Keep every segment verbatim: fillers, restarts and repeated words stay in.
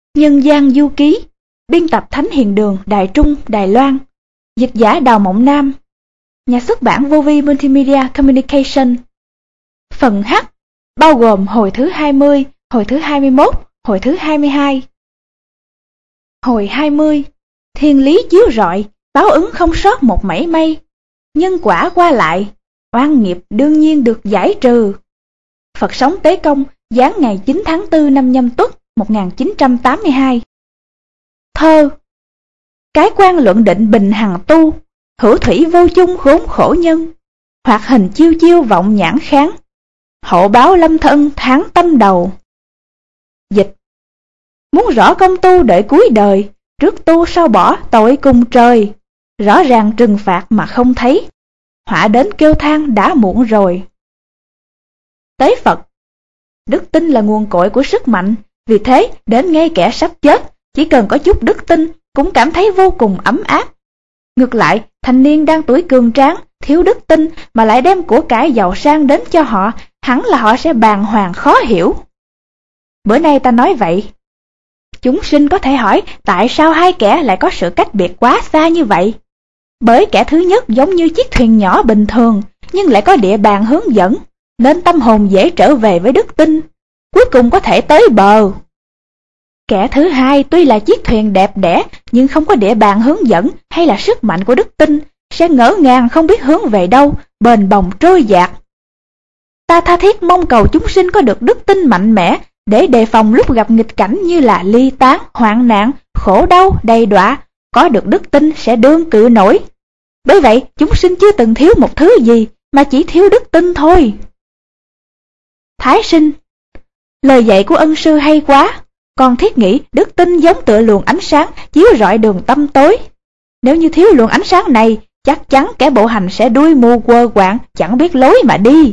Nhân gian du ký, biên tập Thánh Hiền Đường, Đài Trung, Đài Loan. Dịch giả Đào Mộng Nam. Nhà xuất bản Vô Vi Multimedia Communication. Phần H bao gồm hồi thứ hai mươi, hồi thứ hai mươi mốt, hồi thứ hai mươi hai. Hồi hai mươi. Thiên lý chiếu rọi, báo ứng không sót một mảy may. Nhân quả qua lại, oan nghiệp đương nhiên được giải trừ. Phật sống Tế Công, giáng ngày chín tháng tư năm Nhâm Tuất một nghìn chín trăm tám mươi hai. Thơ. Cái quan luận định bình hằng tu, hữu thủy vô chung khốn khổ nhân. Hoặc hình chiêu chiêu vọng nhãn kháng, hậu báo lâm thân tháng tâm đầu. Dịch. Muốn rõ công tu đợi cuối đời, trước tu sau bỏ tội cùng trời. Rõ ràng trừng phạt mà không thấy, họa đến kêu than đã muộn rồi. Tế Phật. Đức tin là nguồn cội của sức mạnh, vì thế đến ngay kẻ sắp chết, chỉ cần có chút đức tin cũng cảm thấy vô cùng ấm áp. Ngược lại, thanh niên đang tuổi cường tráng, thiếu đức tin mà lại đem của cải giàu sang đến cho họ, hẳn là họ sẽ bàng hoàng khó hiểu. Bữa nay ta nói vậy. Chúng sinh có thể hỏi tại sao hai kẻ lại có sự cách biệt quá xa như vậy. Bởi kẻ thứ nhất giống như chiếc thuyền nhỏ bình thường, nhưng lại có địa bàn hướng dẫn, nên tâm hồn dễ trở về với đức tin, cuối cùng có thể tới bờ. Kẻ thứ hai tuy là chiếc thuyền đẹp đẽ, nhưng không có địa bàn hướng dẫn hay là sức mạnh của đức tin, sẽ ngỡ ngàng không biết hướng về đâu, bền bồng trôi dạt. Ta tha thiết mong cầu chúng sinh có được đức tin mạnh mẽ, để đề phòng lúc gặp nghịch cảnh như là ly tán, hoạn nạn, khổ đau, đầy đọa, có được đức tin sẽ đương cự nổi. Bởi vậy, chúng sinh chưa từng thiếu một thứ gì, mà chỉ thiếu đức tin thôi. Thái sinh. Lời dạy của ân sư hay quá, con thiết nghĩ đức tin giống tựa luồng ánh sáng chiếu rọi đường tâm tối. Nếu như thiếu luồng ánh sáng này, chắc chắn kẻ bộ hành sẽ đuôi mù quơ quạng, chẳng biết lối mà đi.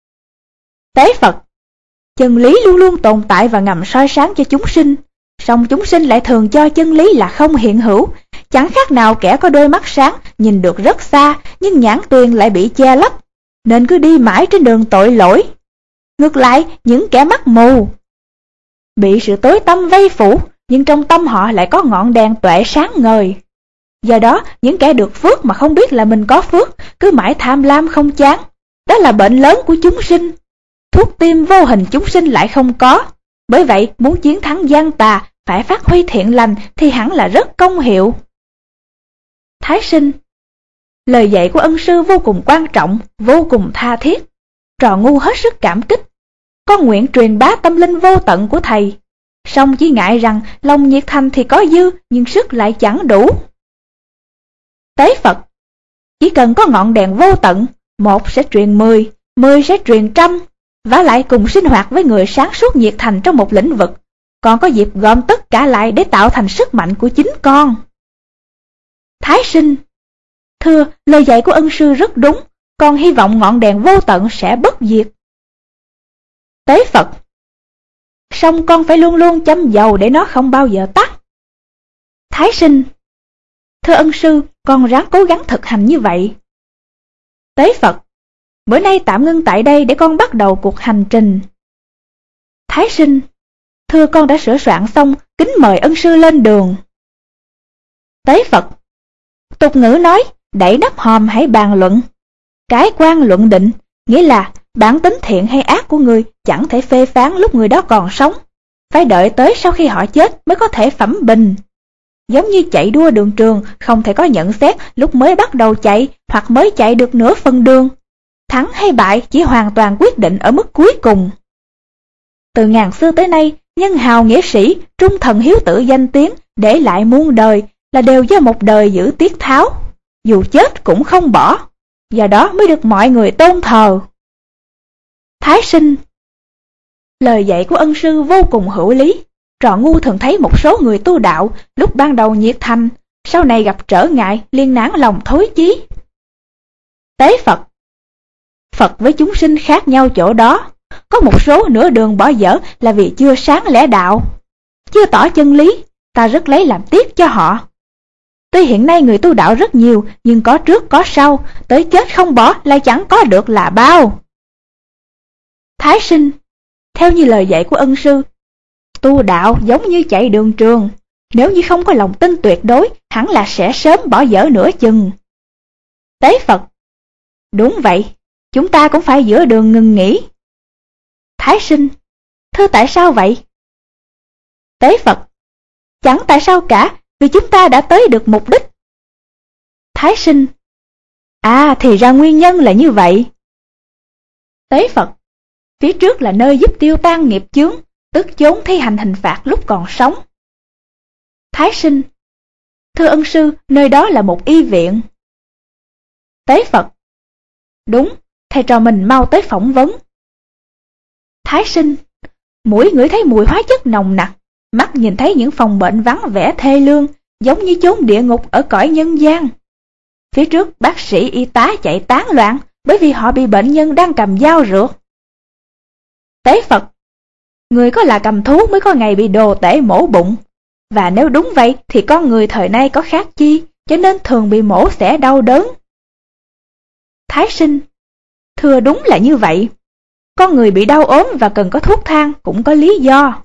Tế Phật. Chân lý luôn luôn tồn tại và ngầm soi sáng cho chúng sinh, song chúng sinh lại thường cho chân lý là không hiện hữu, chẳng khác nào kẻ có đôi mắt sáng nhìn được rất xa, nhưng nhãn tuyền lại bị che lấp, nên cứ đi mãi trên đường tội lỗi. Ngược lại, những kẻ mắt mù bị sự tối tăm vây phủ, nhưng trong tâm họ lại có ngọn đèn tuệ sáng ngời. Do đó, những kẻ được phước mà không biết là mình có phước, cứ mãi tham lam không chán. Đó là bệnh lớn của chúng sinh. Thuốc tiêm vô hình chúng sinh lại không có. Bởi vậy, muốn chiến thắng gian tà, phải phát huy thiện lành thì hẳn là rất công hiệu. Thái sinh. Lời dạy của ân sư vô cùng quan trọng, vô cùng tha thiết. Trò ngu hết sức cảm kích. Con nguyện truyền bá tâm linh vô tận của thầy. Song chỉ ngại rằng lòng nhiệt thành thì có dư, nhưng sức lại chẳng đủ. Tế Phật. Chỉ cần có ngọn đèn vô tận, một sẽ truyền mười, mười sẽ truyền trăm, vả lại cùng sinh hoạt với người sáng suốt nhiệt thành trong một lĩnh vực, còn có dịp gom tất cả lại để tạo thành sức mạnh của chính con. Thái sinh. Thưa, lời dạy của ân sư rất đúng, con hy vọng ngọn đèn vô tận sẽ bất diệt. Tế Phật. Song con phải luôn luôn châm dầu để nó không bao giờ tắt. Thái sinh. Thưa ân sư, con ráng cố gắng thực hành như vậy. Tế Phật. Bữa nay tạm ngưng tại đây để con bắt đầu cuộc hành trình. Thái sinh. Thưa con đã sửa soạn xong, kính mời ân sư lên đường. Tế Phật. Tục ngữ nói, đẩy nắp hòm hãy bàn luận. Cái quan luận định, nghĩa là bản tính thiện hay ác của người chẳng thể phê phán lúc người đó còn sống. Phải đợi tới sau khi họ chết mới có thể phẩm bình. Giống như chạy đua đường trường, không thể có nhận xét lúc mới bắt đầu chạy hoặc mới chạy được nửa phần đường. Thắng hay bại chỉ hoàn toàn quyết định ở mức cuối cùng. Từ ngàn xưa tới nay, nhân hào nghĩa sĩ, trung thần hiếu tử danh tiếng, để lại muôn đời là đều do một đời giữ tiết tháo, dù chết cũng không bỏ, do đó mới được mọi người tôn thờ. Thái sinh. Lời dạy của ân sư vô cùng hữu lý. Trò ngu thường thấy một số người tu đạo lúc ban đầu nhiệt thành, sau này gặp trở ngại liên nản lòng thối chí. Tế Phật. Phật với chúng sinh khác nhau chỗ đó, có một số nửa đường bỏ dở là vì chưa sáng lẽ đạo, chưa tỏ chân lý, ta rất lấy làm tiếc cho họ. Tuy hiện nay người tu đạo rất nhiều, nhưng có trước có sau, tới chết không bỏ lại chẳng có được là bao. Thái sinh. Theo như lời dạy của ân sư, Tu đạo giống như chạy đường trường, nếu như không có lòng tin tuyệt đối, hẳn là sẽ sớm bỏ dở nửa chừng. Tế Phật: Đúng vậy, chúng ta cũng phải giữa đường ngừng nghỉ. Thái Sinh: Thưa tại sao vậy? Tế Phật: Chẳng tại sao cả, vì chúng ta đã tới được mục đích. Thái Sinh: À, thì ra nguyên nhân là như vậy. Tế Phật: Phía trước là nơi giúp tiêu tan nghiệp chướng, tức chốn thi hành hình phạt lúc còn sống. Thái Sinh: Thưa ân sư, nơi đó là một y viện. Tế Phật: Đúng, thầy trò mình mau tới phỏng vấn. Thái Sinh: Mũi ngửi thấy mùi hóa chất nồng nặc, mắt nhìn thấy những phòng bệnh vắng vẻ thê lương, giống như chốn địa ngục ở cõi nhân gian. Phía trước bác sĩ y tá chạy tán loạn, bởi vì họ bị bệnh nhân đang cầm dao rượt. Tế Phật: Người có là cầm thú mới có ngày bị đồ tể mổ bụng. Và nếu đúng vậy thì con người thời nay có khác chi, cho nên thường bị mổ xẻ đau đớn. Thái Sinh: Thưa đúng là như vậy. Con người bị đau ốm và cần có thuốc thang cũng có lý do.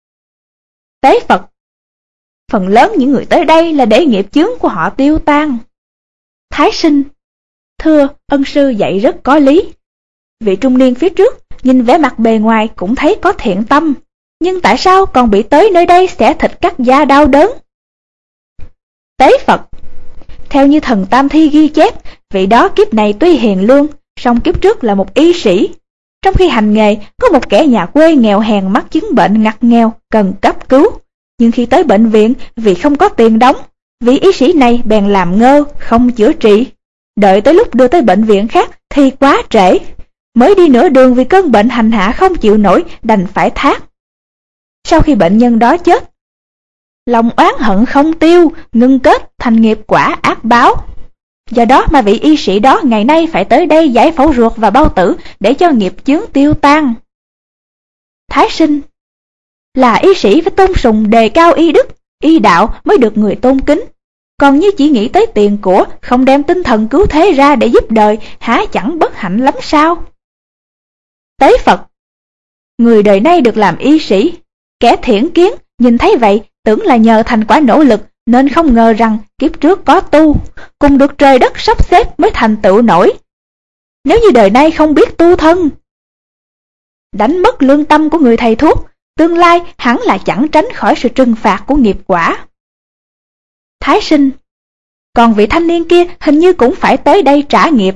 Tế Phật: Phần lớn những người tới đây là để nghiệp chướng của họ tiêu tan. Thái Sinh: Thưa, ân sư dạy rất có lý. Vị trung niên phía trước nhìn vẻ mặt bề ngoài cũng thấy có thiện tâm, nhưng tại sao còn bị tới nơi đây xẻ thịt cắt da đau đớn? Tế Phật: Theo như thần Tam Thi ghi chép, vị đó kiếp này tuy hiền lương, song kiếp trước là một y sĩ. Trong khi hành nghề, có một kẻ nhà quê nghèo hèn mắc chứng bệnh ngặt nghèo cần cấp cứu, nhưng khi tới bệnh viện vì không có tiền đóng, vị y sĩ này bèn làm ngơ không chữa trị. Đợi tới lúc đưa tới bệnh viện khác thì quá trễ, mới đi nửa đường vì cơn bệnh hành hạ không chịu nổi đành phải thác. Sau khi bệnh nhân đó chết, lòng oán hận không tiêu, ngưng kết thành nghiệp quả ác báo. Do đó mà vị y sĩ đó ngày nay phải tới đây giải phẫu ruột và bao tử để cho nghiệp chướng tiêu tan. Thái Sinh: Là y sĩ phải tôn sùng đề cao y đức, y đạo mới được người tôn kính. Còn như chỉ nghĩ tới tiền của, không đem tinh thần cứu thế ra để giúp đời, há chẳng bất hạnh lắm sao? Tế Phật: Người đời nay được làm y sĩ, kẻ thiển kiến nhìn thấy vậy tưởng là nhờ thành quả nỗ lực, nên không ngờ rằng kiếp trước có tu, cùng được trời đất sắp xếp mới thành tựu nổi. Nếu như đời nay không biết tu thân, đánh mất lương tâm của người thầy thuốc, tương lai hẳn là chẳng tránh khỏi sự trừng phạt của nghiệp quả. Thái Sinh: Còn vị thanh niên kia hình như cũng phải tới đây trả nghiệp.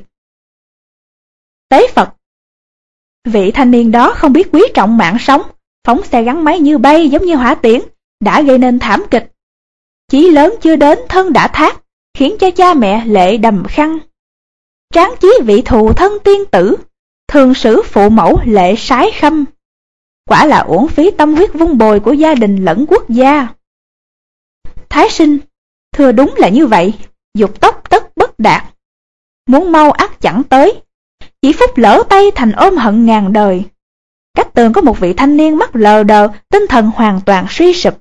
Tế Phật: Vị thanh niên đó không biết quý trọng mạng sống, phóng xe gắn máy như bay giống như hỏa tiễn, đã gây nên thảm kịch. Chí lớn chưa đến thân đã thác, khiến cho cha mẹ lệ đầm khăn. Tráng chí vị thù thân tiên tử, thường xử phụ mẫu lệ sái khâm. Quả là uổng phí tâm huyết vun bồi của gia đình lẫn quốc gia. Thái Sinh: Thưa đúng là như vậy, dục tốc tất bất đạt. Muốn mau ắt chẳng tới, chỉ phút lỡ tay thành ôm hận ngàn đời. Cách tường có một vị thanh niên mắt lờ đờ, tinh thần hoàn toàn suy sụp.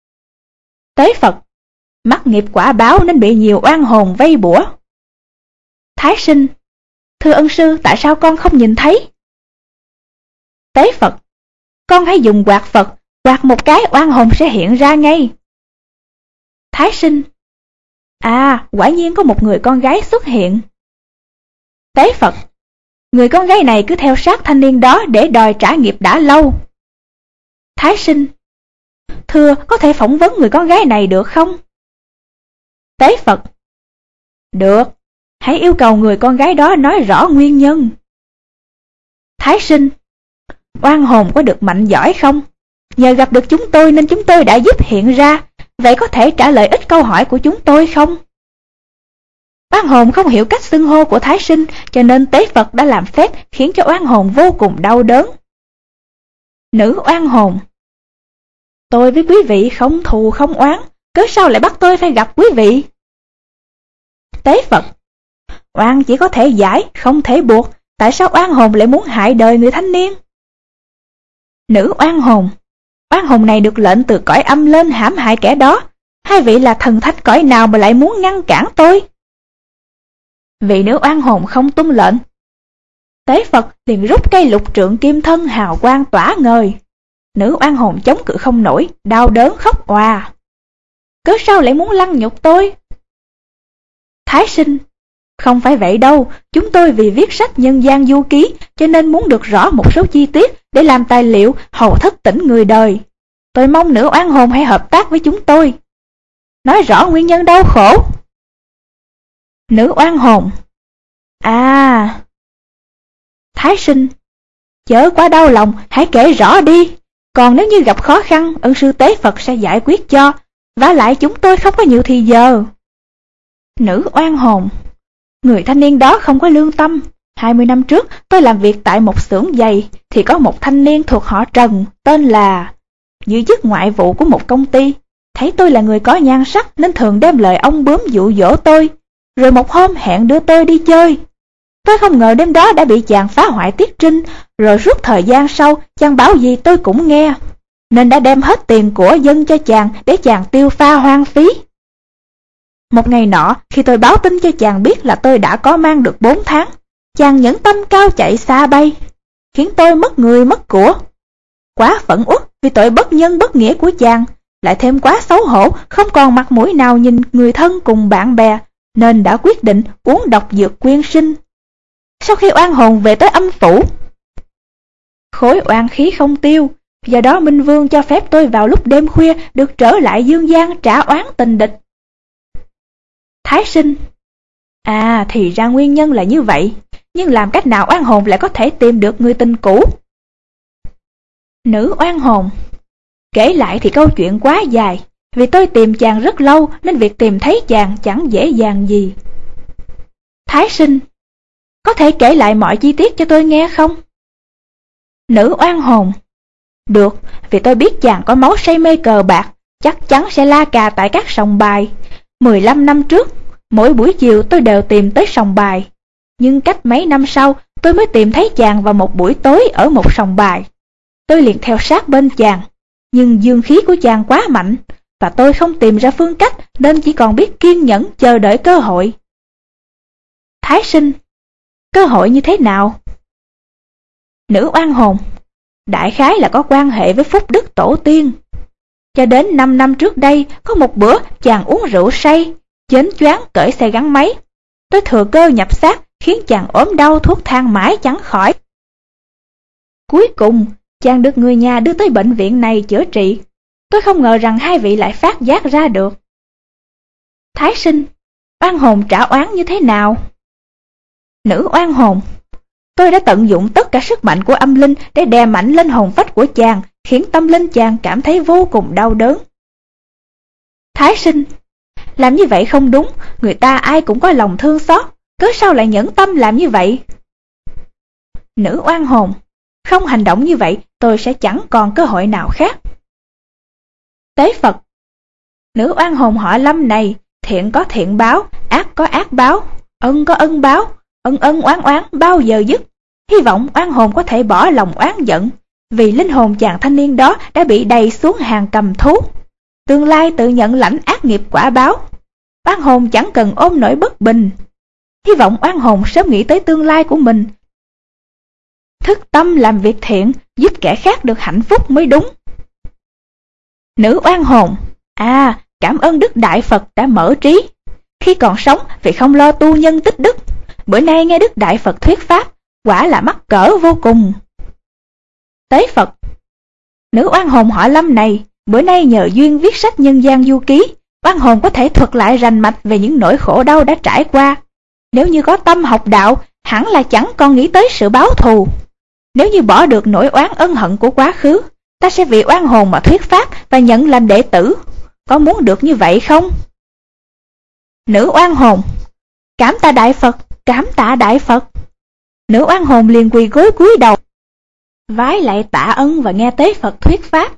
Tế Phật: Mắc nghiệp quả báo nên bị nhiều oan hồn vây bủa. Thái Sinh: Thưa ân sư, tại sao con không nhìn thấy? Tế Phật: Con hãy dùng quạt Phật, quạt một cái oan hồn sẽ hiện ra ngay. Thái Sinh: À, quả nhiên có một người con gái xuất hiện. Tế Phật: Người con gái này cứ theo sát thanh niên đó để đòi trả nghiệp đã lâu. Thái Sinh: Thưa, có thể phỏng vấn người con gái này được không? Tế Phật: Được, hãy yêu cầu người con gái đó nói rõ nguyên nhân. Thái Sinh: Oan hồn có được mạnh giỏi không? Nhờ gặp được chúng tôi nên chúng tôi đã giúp hiện ra, vậy có thể trả lời ít câu hỏi của chúng tôi không? Oan hồn không hiểu cách xưng hô của Thái Sinh, cho nên Tế Phật đã làm phép khiến cho oan hồn vô cùng đau đớn. Nữ oan hồn: Tôi với quý vị không thù không oán, cớ sao lại bắt tôi phải gặp quý vị? Tế Phật: Oan chỉ có thể giải, không thể buộc, tại sao oan hồn lại muốn hại đời người thanh niên? Nữ oan hồn: Oan hồn này được lệnh từ cõi âm lên hãm hại kẻ đó, hai vị là thần thánh cõi nào mà lại muốn ngăn cản tôi? Vị nữ oan hồn không tuân lệnh. Tế Phật liền rút cây lục trượng kim thân hào quang tỏa ngời. Nữ oan hồn chống cự không nổi, đau đớn khóc òa. Cớ sao lại muốn lăng nhục tôi? Thái sinh: Không phải vậy đâu, chúng tôi vì viết sách nhân gian du ký cho nên muốn được rõ một số chi tiết để làm tài liệu hầu thức tỉnh người đời. Tôi mong nữ oan hồn hãy hợp tác với chúng tôi. Nói rõ nguyên nhân đau khổ. Nữ oan hồn: À. Thái sinh: Chớ quá đau lòng, hãy kể rõ đi. Còn nếu như gặp khó khăn, ân sư Tế Phật sẽ giải quyết cho. Vả lại chúng tôi không có nhiều thì giờ. Nữ oan hồn: Người thanh niên đó không có lương tâm. Hai mươi năm trước tôi làm việc tại một xưởng giày, thì có một thanh niên thuộc họ Trần, tên là, giữ chức ngoại vụ của một công ty. Thấy tôi là người có nhan sắc nên thường đem lời ông bướm dụ dỗ tôi, rồi một hôm hẹn đưa tôi đi chơi. Tôi không ngờ đêm đó đã bị chàng phá hoại tiết trinh, rồi suốt thời gian sau chàng bảo gì tôi cũng nghe, nên đã đem hết tiền của dân cho chàng để chàng tiêu pha hoang phí. Một ngày nọ, khi tôi báo tin cho chàng biết là tôi đã có mang được bốn tháng, chàng nhẫn tâm cao chạy xa bay, khiến tôi mất người mất của. Quá phẫn uất vì tội bất nhân bất nghĩa của chàng, lại thêm quá xấu hổ, không còn mặt mũi nào nhìn người thân cùng bạn bè, nên đã quyết định uống độc dược quyên sinh. Sau khi oan hồn về tới âm phủ, khối oan khí không tiêu, do đó Minh Vương cho phép tôi vào lúc đêm khuya được trở lại dương gian trả oán tình địch. Thái sinh: À, thì ra nguyên nhân là như vậy, nhưng làm cách nào oan hồn lại có thể tìm được người tình cũ? Nữ oan hồn: Kể lại thì câu chuyện quá dài, vì tôi tìm chàng rất lâu nên việc tìm thấy chàng chẳng dễ dàng gì. Thái sinh: Có thể kể lại mọi chi tiết cho tôi nghe không? Nữ oan hồn: Được, vì tôi biết chàng có máu say mê cờ bạc, chắc chắn sẽ la cà tại các sòng bài. Mười lăm năm trước, mỗi buổi chiều tôi đều tìm tới sòng bài, nhưng cách mấy năm sau tôi mới tìm thấy chàng vào một buổi tối ở một sòng bài. Tôi liền theo sát bên chàng, nhưng dương khí của chàng quá mạnh, và tôi không tìm ra phương cách nên chỉ còn biết kiên nhẫn chờ đợi cơ hội. Thái sinh: Cơ hội như thế nào? Nữ oan hồn: Đại khái là có quan hệ với phúc đức tổ tiên. Cho đến năm năm trước đây, có một bữa chàng uống rượu say, chến choáng cởi xe gắn máy. Tôi thừa cơ nhập xác, khiến chàng ốm đau thuốc thang mãi chẳng khỏi. Cuối cùng, chàng được người nhà đưa tới bệnh viện này chữa trị. Tôi không ngờ rằng hai vị lại phát giác ra được. Thái sinh: Oan hồn trả oán như thế nào? Nữ oan hồn: Tôi đã tận dụng tất cả sức mạnh của âm linh để đè mạnh lên hồn phách của chàng, khiến tâm linh chàng cảm thấy vô cùng đau đớn. Thái sinh: Làm như vậy không đúng, người ta ai cũng có lòng thương xót, cớ sao lại nhẫn tâm làm như vậy? Nữ oan hồn: Không hành động như vậy, tôi sẽ chẳng còn cơ hội nào khác. Tế Phật: Nữ oan hồn họ Lâm này, thiện có thiện báo, ác có ác báo, ân có ân báo, ân ân oán oán bao giờ dứt. Hy vọng oan hồn có thể bỏ lòng oán giận, vì linh hồn chàng thanh niên đó đã bị đày xuống hàng cầm thú, tương lai tự nhận lãnh ác nghiệp quả báo. Oan hồn chẳng cần ôm nỗi bất bình. Hy vọng oan hồn sớm nghĩ tới tương lai của mình, thức tâm làm việc thiện, giúp kẻ khác được hạnh phúc mới đúng. Nữ oan hồn: À, cảm ơn Đức Đại Phật đã mở trí. Khi còn sống vì không lo tu nhân tích đức, bữa nay nghe Đức Đại Phật thuyết pháp, quả là mắc cỡ vô cùng. Tế Phật: Nữ oan hồn họ Lâm này, bữa nay nhờ duyên viết sách nhân gian du ký, oan hồn có thể thuật lại rành mạch về những nỗi khổ đau đã trải qua. Nếu như có tâm học đạo, hẳn là chẳng còn nghĩ tới sự báo thù. Nếu như bỏ được nỗi oán ân hận của quá khứ, ta sẽ vì oan hồn mà thuyết pháp và nhận làm đệ tử. Có muốn được như vậy không? Nữ oan hồn: Cảm tạ Đại Phật, cảm tạ Đại Phật. Nữ oan hồn liền quỳ gối cúi đầu, vái lại tạ ân và nghe Tế Phật thuyết pháp.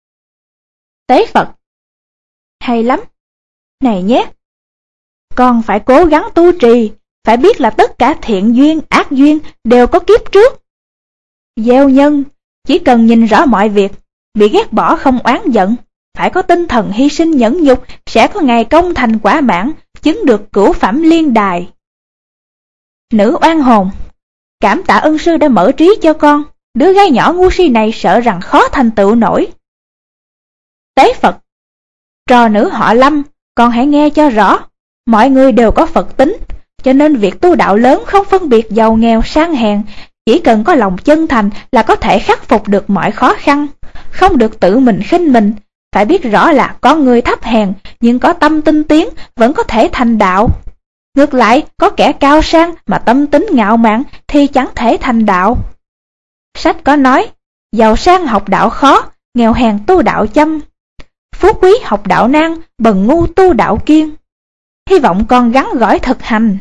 Tế Phật: Hay lắm. Này nhé, con phải cố gắng tu trì, phải biết là tất cả thiện duyên, ác duyên đều có kiếp trước. Gieo nhân, chỉ cần nhìn rõ mọi việc, bị ghét bỏ không oán giận, phải có tinh thần hy sinh nhẫn nhục, sẽ có ngày công thành quả mãn, chứng được cửu phẩm liên đài. Nữ oan hồn: Cảm tạ ân sư đã mở trí cho con, Đứa gái nhỏ ngu si này sợ rằng khó thành tựu nổi. Tế Phật: Trò nữ họ Lâm, con hãy nghe cho rõ. Mọi người đều có Phật tính, cho nên việc tu đạo lớn không phân biệt giàu nghèo sang hèn, chỉ cần có lòng chân thành là có thể khắc phục được mọi khó khăn, không được tự mình khinh mình. Phải biết rõ là con người thấp hèn nhưng có tâm tinh tiến vẫn có thể thành đạo. Ngược lại, có kẻ cao sang mà tâm tính ngạo mạn thì chẳng thể thành đạo. Sách có nói, giàu sang học đạo khó, nghèo hèn tu đạo chăm. Phú quý học đạo nan, bần ngu tu đạo kiên. Hy vọng con gắn gỏi thực hành.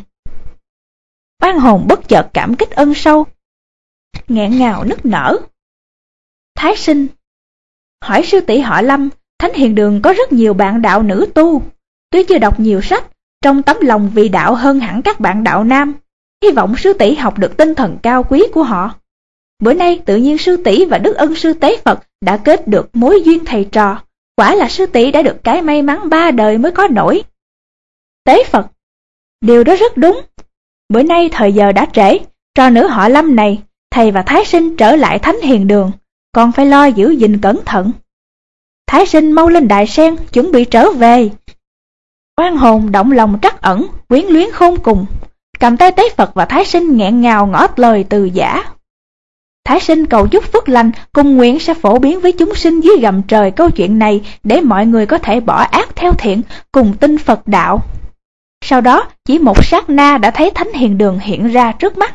Oan hồn bất chợt cảm kích ân sâu, nghẹn ngào nức nở. Thái Sinh: Hỏi sư tỷ họ Lâm, Thánh Hiền Đường có rất nhiều bạn đạo nữ tu. Tuy chưa đọc nhiều sách, trong tấm lòng vì đạo hơn hẳn các bạn đạo nam. Hy vọng sư tỷ học được tinh thần cao quý của họ. Bữa nay tự nhiên sư tỷ và Đức Ân Sư Tế Phật đã kết được mối duyên thầy trò. Quả là sư tỷ đã được cái may mắn ba đời mới có nổi. Tế Phật: Điều đó rất đúng. Bữa nay thời giờ đã trễ, trò nữ họ Lâm này, thầy và Thái Sinh trở lại Thánh Hiền Đường, còn phải lo giữ gìn cẩn thận. Thái Sinh mau lên đài sen, chuẩn bị trở về. Oan hồn động lòng trắc ẩn, quyến luyến khôn cùng, cầm tay Tế Phật và Thái Sinh nghẹn ngào ngỏ lời từ giả. Thái Sinh cầu chúc phước lành, cùng nguyện sẽ phổ biến với chúng sinh dưới gầm trời câu chuyện này để mọi người có thể bỏ ác theo thiện, cùng tin Phật đạo. Sau đó, chỉ một sát na đã thấy Thánh Hiền Đường hiện ra trước mắt.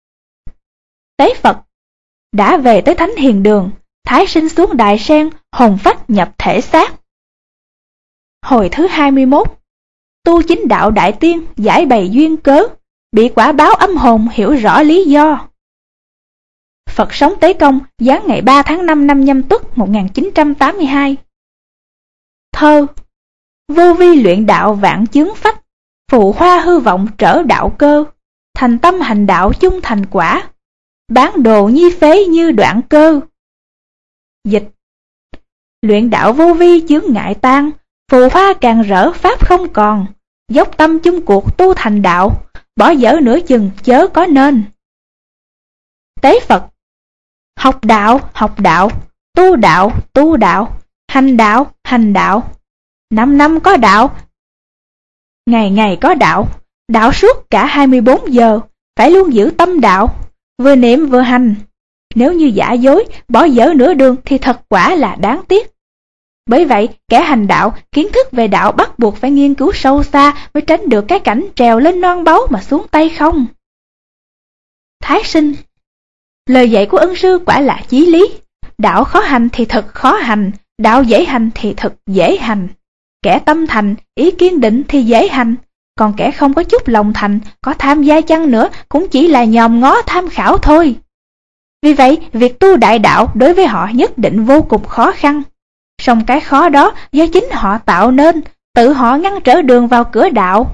Tế Phật: Đã về tới Thánh Hiền Đường, Thái Sinh xuống đài sen, hồn phách nhập thể xác. Hồi thứ hai mươi mốt. Tu chính đạo đại tiên, giải bày duyên cớ, bị quả báo âm hồn hiểu rõ lý do. Phật sống Tế Công, giáng ngày ba tháng năm năm Nhâm Tuất một nghìn chín trăm tám mươi hai. Thơ: Vô vi luyện đạo vạn chướng phách, phụ hoa hư vọng trở đạo cơ, thành tâm hành đạo chung thành quả, bán đồ nhi phế như đoạn cơ. Dịch: Luyện đạo vô vi chướng ngại tan, phù hoa càng rỡ pháp không còn, dốc tâm chung cuộc tu thành đạo, bỏ dở nửa chừng chớ có nên. Tế Phật: Học đạo, học đạo, tu đạo, tu đạo, hành đạo, hành đạo. Năm năm có đạo, ngày ngày có đạo, đạo suốt cả hai mươi bốn giờ, phải luôn giữ tâm đạo, vừa niệm vừa hành. Nếu như giả dối, bỏ dở nửa đường thì thật quả là đáng tiếc. Bởi vậy, kẻ hành đạo, kiến thức về đạo bắt buộc phải nghiên cứu sâu xa mới tránh được cái cảnh trèo lên non báu mà xuống tay không. Thái Sinh: Lời dạy của ân sư quả là chí lý. Đạo khó hành thì thật khó hành, đạo dễ hành thì thật dễ hành. Kẻ tâm thành, ý kiên định thì dễ hành, còn kẻ không có chút lòng thành, có tham gia chăng nữa cũng chỉ là nhòm ngó tham khảo thôi. Vì vậy, việc tu đại đạo đối với họ nhất định vô cùng khó khăn. Song cái khó đó do chính họ tạo nên, tự họ ngăn trở đường vào cửa đạo.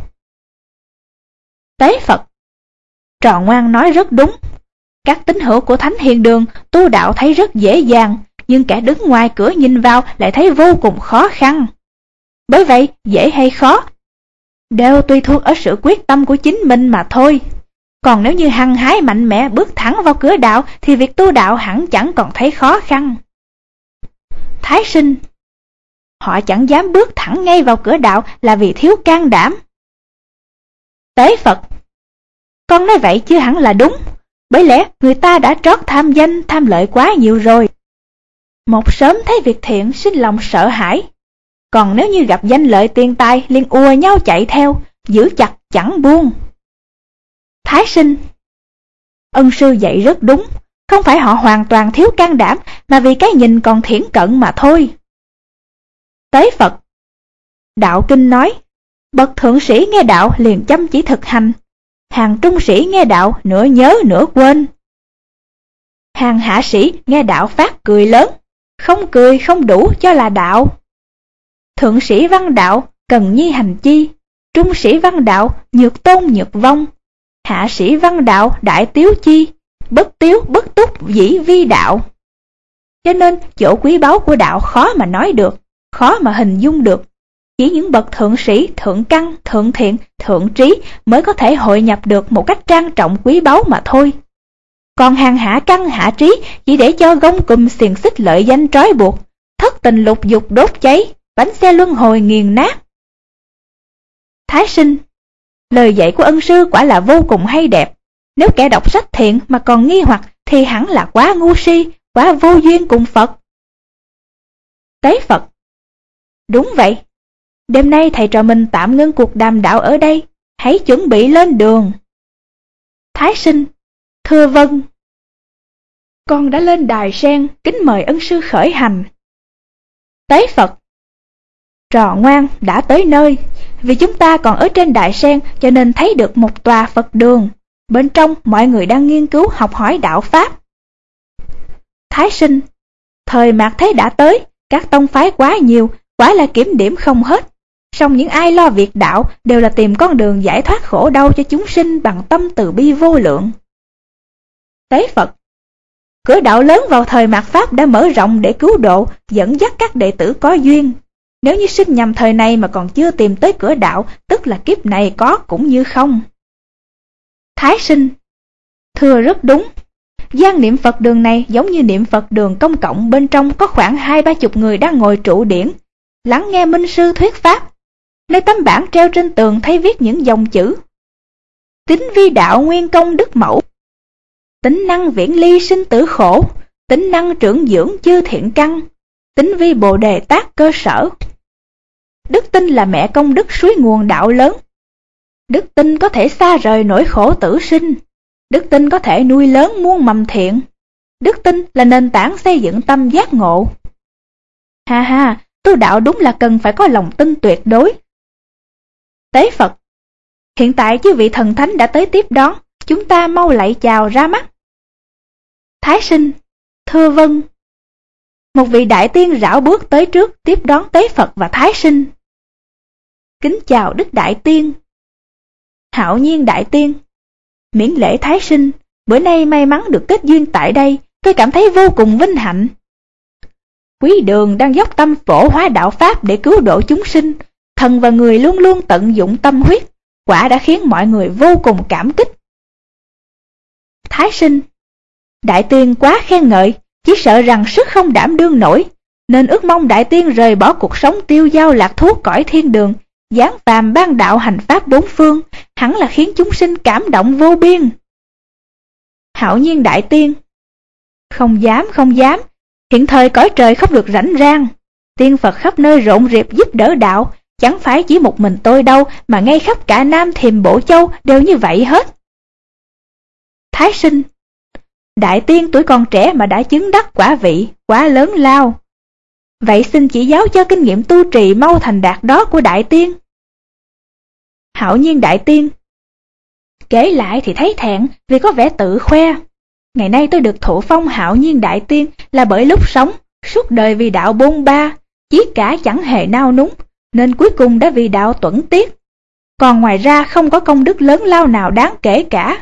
Tế Phật: Trò ngoan nói rất đúng. Các tín hữu của Thánh Hiền Đường tu đạo thấy rất dễ dàng, nhưng kẻ đứng ngoài cửa nhìn vào lại thấy vô cùng khó khăn. Bởi vậy, dễ hay khó đều tùy thuộc ở sự quyết tâm của chính mình mà thôi. Còn nếu như hăng hái mạnh mẽ bước thẳng vào cửa đạo thì việc tu đạo hẳn chẳng còn thấy khó khăn. Thái Sinh: Họ chẳng dám bước thẳng ngay vào cửa đạo là vì thiếu can đảm. Tế Phật: Con nói vậy chưa hẳn là đúng, bởi lẽ người ta đã trót tham danh tham lợi quá nhiều rồi. Một sớm thấy việc thiện sinh lòng sợ hãi, còn nếu như gặp danh lợi tiền tài liền ùa nhau chạy theo, giữ chặt chẳng buông. Thái Sinh: Ân sư dạy rất đúng, không phải họ hoàn toàn thiếu can đảm, mà vì cái nhìn còn thiển cận mà thôi. Tế Phật: Đạo kinh nói, bậc thượng sĩ nghe đạo liền chăm chỉ thực hành, hàng trung sĩ nghe đạo nửa nhớ nửa quên, hàng hạ sĩ nghe đạo phát cười lớn, không cười không đủ cho là đạo. Thượng sĩ văn đạo cần nhi hành chi, trung sĩ văn đạo nhược tôn nhược vong, hạ sĩ văn đạo đại tiếu chi, bất tiếu bất túc dĩ vi đạo. Cho nên chỗ quý báu của đạo khó mà nói được, khó mà hình dung được. Chỉ những bậc thượng sĩ, thượng căn, thượng thiện, thượng trí mới có thể hội nhập được một cách trang trọng quý báu mà thôi. còn hàng hạ căn hạ trí chỉ để cho gông cùm xiềng xích lợi danh trói buộc, thất tình lục dục đốt cháy, bánh xe luân hồi nghiền nát. Thái sinh, lời dạy của ân sư quả là vô cùng hay đẹp. Nếu kẻ đọc sách thiện mà còn nghi hoặc thì hẳn là quá ngu si, quá vô duyên cùng Phật. Tế Phật, đúng vậy. Đêm nay thầy trò mình tạm ngưng cuộc đàm đạo ở đây, hãy chuẩn bị lên đường. Thái sinh, thưa vâng. Con đã lên đài sen, kính mời ân sư khởi hành. Tế Phật, trò ngoan đã tới nơi. Vì chúng ta còn ở trên đài sen cho nên thấy được một tòa Phật đường. Bên trong mọi người đang nghiên cứu học hỏi đạo Pháp. Thái sinh, thời mạt thế đã tới, các tông phái quá nhiều, quả là kiểm điểm không hết. Song những ai lo việc đạo đều là tìm con đường giải thoát khổ đau cho chúng sinh bằng tâm từ bi vô lượng. Tế Phật, cửa đạo lớn vào thời mạt Pháp đã mở rộng để cứu độ, dẫn dắt các đệ tử có duyên. Nếu như sinh nhầm thời này mà còn chưa tìm tới cửa đạo, tức là kiếp này có cũng như không. Thái sinh, thưa rất đúng. Gian niệm Phật đường này giống như niệm Phật đường công cộng, bên trong có khoảng hai ba chục người đang ngồi trụ điển, lắng nghe minh sư thuyết pháp. Nơi tấm bảng treo trên tường thấy viết những dòng chữ: Tính vi đạo nguyên công đức mẫu, tính năng viễn ly sinh tử khổ, tính năng trưởng dưỡng chư thiện căn, tính vi bồ đề tác cơ sở. Đức tin là mẹ công đức suối nguồn đạo lớn. Đức tin có thể xa rời nỗi khổ tử sinh. Đức tin có thể nuôi lớn muôn mầm thiện. Đức tin là nền tảng xây dựng tâm giác ngộ. Ha ha, tu đạo đúng là cần phải có lòng tin tuyệt đối. Tế Phật, hiện tại chư vị thần thánh đã tới tiếp đón, chúng ta mau lạy chào ra mắt. Thái sinh, thưa vâng. Một vị đại tiên rảo bước tới trước tiếp đón Tế Phật và Thái sinh. Kính chào Đức Đại Tiên. Hạo nhiên Đại Tiên, miễn lễ Thái sinh, bữa nay may mắn được kết duyên tại đây, tôi cảm thấy vô cùng vinh hạnh. Quý đường đang dốc tâm phổ hóa đạo Pháp để cứu độ chúng sinh, thần và người luôn luôn tận dụng tâm huyết, quả đã khiến mọi người vô cùng cảm kích. Thái sinh, Đại Tiên quá khen ngợi, chỉ sợ rằng sức không đảm đương nổi, nên ước mong Đại Tiên rời bỏ cuộc sống tiêu dao lạc thú cõi thiên đường, giáng phàm ban đạo hành pháp bốn phương, hẳn là khiến chúng sinh cảm động vô biên. Hạo nhiên Đại Tiên, không dám không dám, hiện thời cõi trời không được rảnh rang, tiên Phật khắp nơi rộn rịp giúp đỡ đạo, chẳng phải chỉ một mình tôi đâu mà ngay khắp cả Nam Thiềm Bộ Châu đều như vậy hết. Thái sinh, Đại Tiên tuổi còn trẻ mà đã chứng đắc quả vị, quá lớn lao. Vậy xin chỉ giáo cho kinh nghiệm tu trì mau thành đạt đó của Đại Tiên. Hạo nhiên Đại Tiên, kể lại thì thấy thẹn vì có vẻ tự khoe. Ngày nay tôi được thụ phong Hạo nhiên Đại Tiên là bởi lúc sống, suốt đời vì đạo bôn ba, chí cả chẳng hề nao núng, nên cuối cùng đã vì đạo tuẫn tiết. Còn ngoài ra không có công đức lớn lao nào đáng kể cả.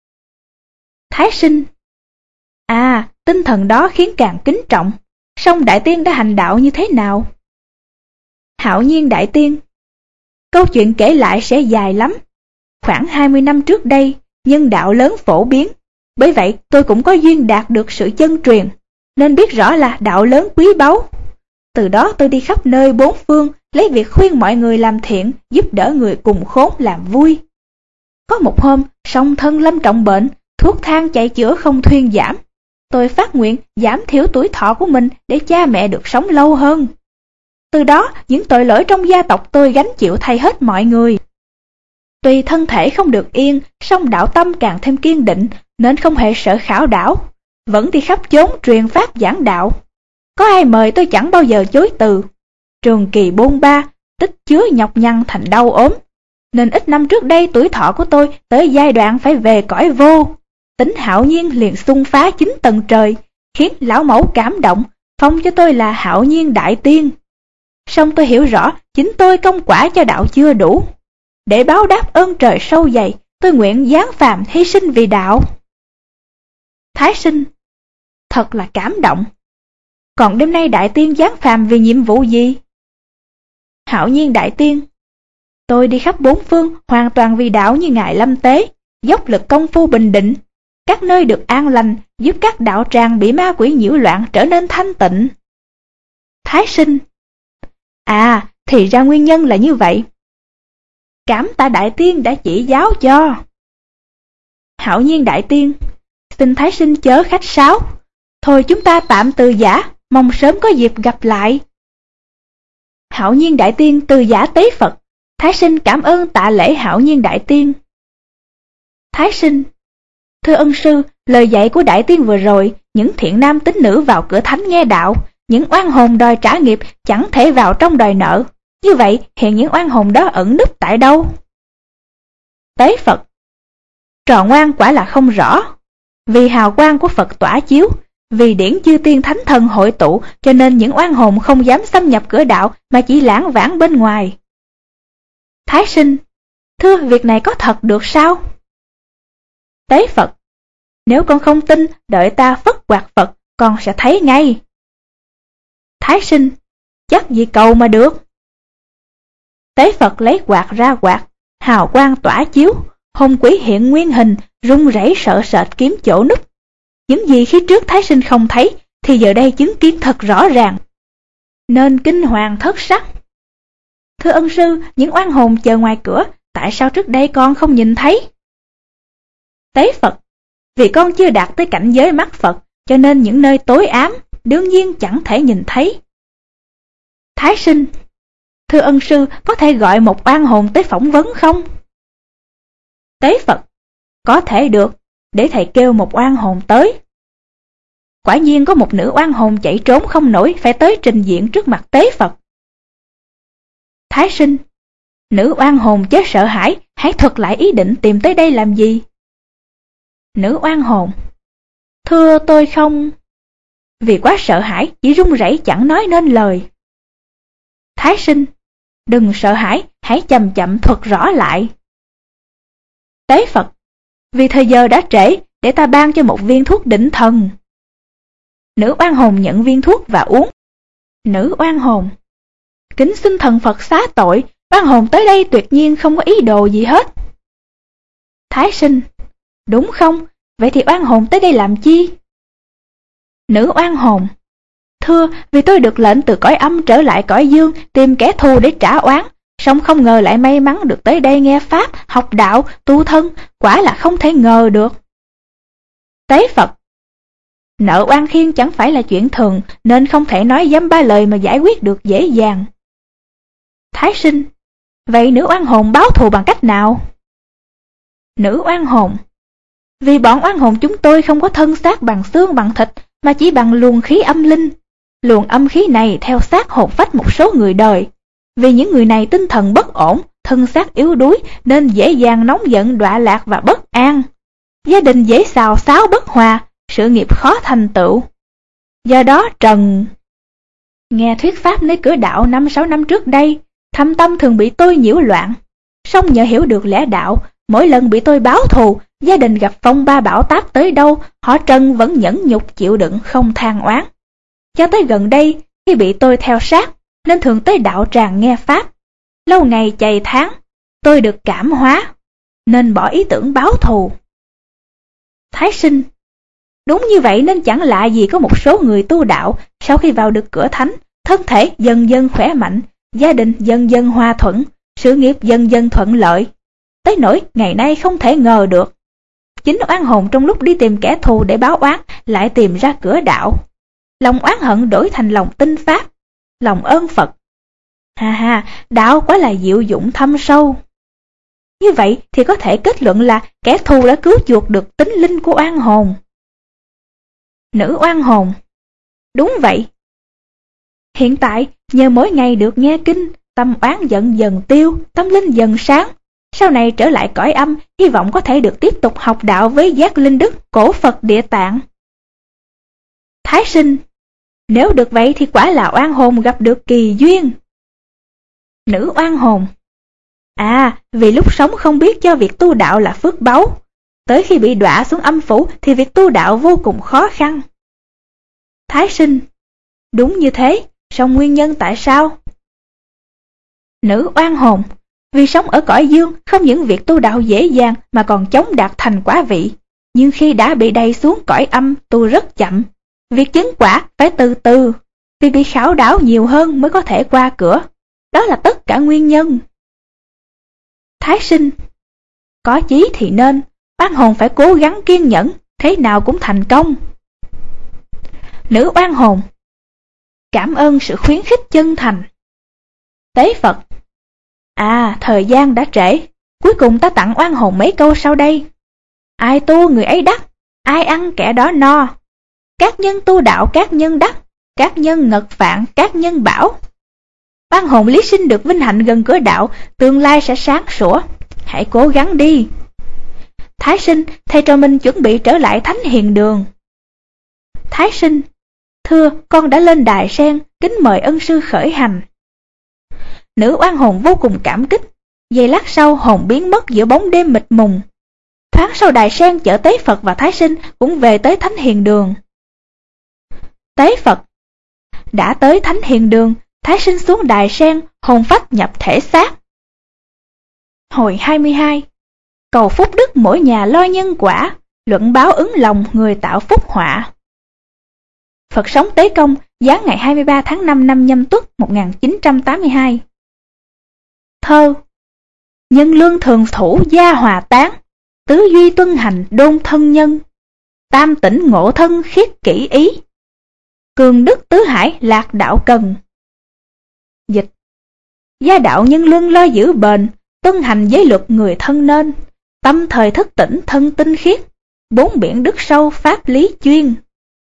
Thái sinh, à, tinh thần đó khiến càng kính trọng. Song Đại Tiên đã hành đạo như thế nào? Hạo nhiên Đại Tiên, câu chuyện kể lại sẽ dài lắm. Khoảng hai mươi năm trước đây, nhân đạo lớn phổ biến, bởi vậy tôi cũng có duyên đạt được sự chân truyền, nên biết rõ là đạo lớn quý báu. Từ đó tôi đi khắp nơi bốn phương, lấy việc khuyên mọi người làm thiện, giúp đỡ người cùng khốn làm vui. Có một hôm, song thân lâm trọng bệnh, thuốc thang chạy chữa không thuyên giảm. Tôi phát nguyện giảm thiểu tuổi thọ của mình để cha mẹ được sống lâu hơn. Từ đó, những tội lỗi trong gia tộc tôi gánh chịu thay hết mọi người. Tuy thân thể không được yên, song đạo tâm càng thêm kiên định, nên không hề sợ khảo đảo, vẫn đi khắp chốn truyền pháp giảng đạo. Có ai mời tôi chẳng bao giờ chối từ. Trường kỳ bôn ba, tích chứa nhọc nhằn thành đau ốm, nên ít năm trước đây tuổi thọ của tôi tới giai đoạn phải về cõi vô. Tính Hạo nhiên liền xung phá chín tầng trời, khiến lão mẫu cảm động, phong cho tôi là Hạo nhiên Đại Tiên. Song tôi hiểu rõ chính tôi công quả cho đạo chưa đủ. Để báo đáp ơn trời sâu dày, tôi nguyện giáng phàm hy sinh vì đạo. Thái sinh, thật là cảm động. Còn đêm nay Đại Tiên giáng phàm vì nhiệm vụ gì? Hạo nhiên Đại Tiên, tôi đi khắp bốn phương hoàn toàn vì đạo như ngài Lâm Tế, dốc lực công phu bình định. các nơi được an lành, giúp các đạo tràng bị ma quỷ nhiễu loạn trở nên thanh tịnh. Thái sinh: À, thì ra nguyên nhân là như vậy. Cảm tạ đại tiên đã chỉ giáo cho. Hạo nhiên đại tiên: Xin Thái sinh chớ khách sáo. Thôi chúng ta tạm từ giã, mong sớm có dịp gặp lại. Hạo nhiên đại tiên từ giã tế Phật. Thái sinh cảm ơn tạ lễ Hạo nhiên đại tiên. Thái sinh: Thưa ân sư, lời dạy của đại tiên vừa rồi, những thiện nam tín nữ vào cửa thánh nghe đạo, những oan hồn đòi trả nghiệp chẳng thể vào trong đòi nợ. Như vậy hiện những oan hồn đó ẩn núp tại đâu? Tế Phật: Trò ngoan quả là không rõ. Vì hào quang của Phật tỏa chiếu, vì điển chư tiên thánh thần hội tụ, cho nên những oan hồn không dám xâm nhập cửa đạo mà chỉ lãng vãng bên ngoài. Thái sinh: Thưa, việc này có thật được sao? Tế Phật: Nếu con không tin, đợi ta phất quạt Phật, con sẽ thấy ngay. Thái sinh: Chắc gì cầu mà được. Tế Phật lấy quạt ra quạt, hào quang tỏa chiếu, hồn quỷ hiện nguyên hình, run rẩy sợ sệt kiếm chỗ núp. Những gì khi trước Thái sinh không thấy, thì giờ đây chứng kiến thật rõ ràng, nên kinh hoàng thất sắc. Thưa ân sư, những oan hồn chờ ngoài cửa, tại sao trước đây con không nhìn thấy? Tế Phật: Vì con chưa đạt tới cảnh giới mắt Phật, cho nên những nơi tối ám, đương nhiên chẳng thể nhìn thấy. Thái sinh: Thưa ân sư, có thể gọi một oan hồn tới phỏng vấn không? Tế Phật: Có thể được, để thầy kêu một oan hồn tới. Quả nhiên có một nữ oan hồn chạy trốn không nổi, phải tới trình diện trước mặt Tế Phật. Thái sinh: Nữ oan hồn chớ sợ hãi, hãy thuật lại ý định tìm tới đây làm gì? Nữ oan hồn: Thưa tôi không... Vì quá sợ hãi, chỉ run rẩy chẳng nói nên lời. Thái sinh: Đừng sợ hãi, hãy chậm chậm thuật rõ lại. Tế Phật: Vì thời giờ đã trễ, để ta ban cho một viên thuốc đỉnh thần. Nữ oan hồn nhận viên thuốc và uống. Nữ oan hồn: Kính xin thần Phật xá tội, oan hồn tới đây tuyệt nhiên không có ý đồ gì hết. Thái sinh: Đúng không? Vậy thì oan hồn tới đây làm chi? Nữ oan hồn: Thưa, vì tôi được lệnh từ cõi âm trở lại cõi dương, tìm kẻ thù để trả oán, song không ngờ lại may mắn được tới đây nghe pháp, học đạo, tu thân, quả là không thể ngờ được. Tế Phật: Nợ oan khiên chẳng phải là chuyện thường, nên không thể nói dăm ba lời mà giải quyết được dễ dàng. Thái sinh: Vậy nữ oan hồn báo thù bằng cách nào? Nữ oan hồn: Vì bọn oan hồn chúng tôi không có thân xác bằng xương bằng thịt, mà chỉ bằng luồng khí âm linh. Luồng âm khí này theo xác hồn phách một số người đời. Vì những người này tinh thần bất ổn, thân xác yếu đuối, nên dễ dàng nóng giận, đọa lạc và bất an. Gia đình dễ xào xáo bất hòa, sự nghiệp khó thành tựu. Do đó Trần nghe thuyết pháp nơi cửa đạo năm sáu năm trước đây, thâm tâm thường bị tôi nhiễu loạn. Song nhờ hiểu được lẽ đạo, mỗi lần bị tôi báo thù, gia đình gặp phong ba bão táp tới đâu, họ Trần vẫn nhẫn nhục chịu đựng không than oán. Cho tới gần đây, khi bị tôi theo sát, nên thường tới đạo tràng nghe pháp. Lâu ngày chày tháng, tôi được cảm hóa, nên bỏ ý tưởng báo thù. Thái sinh: Đúng như vậy, nên chẳng lạ gì có một số người tu đạo, sau khi vào được cửa thánh, thân thể dần dần khỏe mạnh, gia đình dần dần hòa thuận, sự nghiệp dần dần thuận lợi. Tới nỗi ngày nay không thể ngờ được, chính oan hồn trong lúc đi tìm kẻ thù để báo oán lại tìm ra cửa đạo. Lòng oán hận đổi thành lòng tin pháp, lòng ơn Phật. Ha ha, đạo quá là diệu dụng thâm sâu. Như vậy thì có thể kết luận là kẻ thù đã cứu chuộc được tính linh của oan hồn. Nữ oan hồn: Đúng vậy. Hiện tại nhờ mỗi ngày được nghe kinh, tâm oán giận dần tiêu, tâm linh dần sáng. Sau này trở lại cõi âm, hy vọng có thể được tiếp tục học đạo với giác linh đức cổ Phật Địa Tạng. Thái sinh: Nếu được vậy thì quả là oan hồn gặp được kỳ duyên. Nữ oan hồn: À, vì lúc sống không biết cho việc tu đạo là phước báu, tới khi bị đọa xuống âm phủ thì việc tu đạo vô cùng khó khăn. Thái sinh: Đúng như thế, song nguyên nhân tại sao? Nữ oan hồn: Vì sống ở cõi dương, không những việc tu đạo dễ dàng mà còn chống đạt thành quả vị. Nhưng khi đã bị đày xuống cõi âm, tu rất chậm. Việc chứng quả phải từ từ, vì bị khảo đảo nhiều hơn mới có thể qua cửa. Đó là tất cả nguyên nhân. Thái sinh, có chí thì nên, oan hồn phải cố gắng kiên nhẫn, thế nào cũng thành công. Nữ oan hồn, cảm ơn sự khuyến khích chân thành. Tế Phật, à, thời gian đã trễ, cuối cùng ta tặng oan hồn mấy câu sau đây. Ai tu người ấy đắc, ai ăn kẻ đó no. Các nhân tu đạo các nhân đắc, các nhân ngật vạn các nhân bảo. Oan hồn lý sinh được vinh hạnh gần cửa đạo, tương lai sẽ sáng sủa. Hãy cố gắng đi. Thái sinh, thầy trò mình chuẩn bị trở lại thánh hiền đường. Thái sinh, thưa, con đã lên đài sen, kính mời ân sư khởi hành. Nữ oan hồn vô cùng cảm kích. Giây lát sau hồn biến mất giữa bóng đêm mịt mùng. Thoáng sau đài sen chở Tế Phật và Thái sinh cũng về tới thánh hiền đường. Tế Phật, đã tới thánh hiền đường, Thái sinh xuống đài sen, hồn phách nhập thể xác. Hồi hai mươi hai. Cầu phúc đức mỗi nhà lo nhân quả, luận báo ứng lòng người tạo phúc họa. Phật sống Tế Công, giáng ngày hai mươi ba tháng năm năm Nhâm Tuất một nghìn chín trăm tám mươi hai. Thơ. Nhân lương thường thủ gia hòa tán, tứ duy tuân hành đôn thân nhân. Tam tỉnh ngộ thân khiết kỹ ý, cường đức tứ hải lạc đạo cần. Dịch. Gia đạo nhân lương lo giữ bền, tuân hành giới luật người thân nên. Tâm thời thức tỉnh thân tinh khiết, bốn biển đức sâu pháp lý chuyên.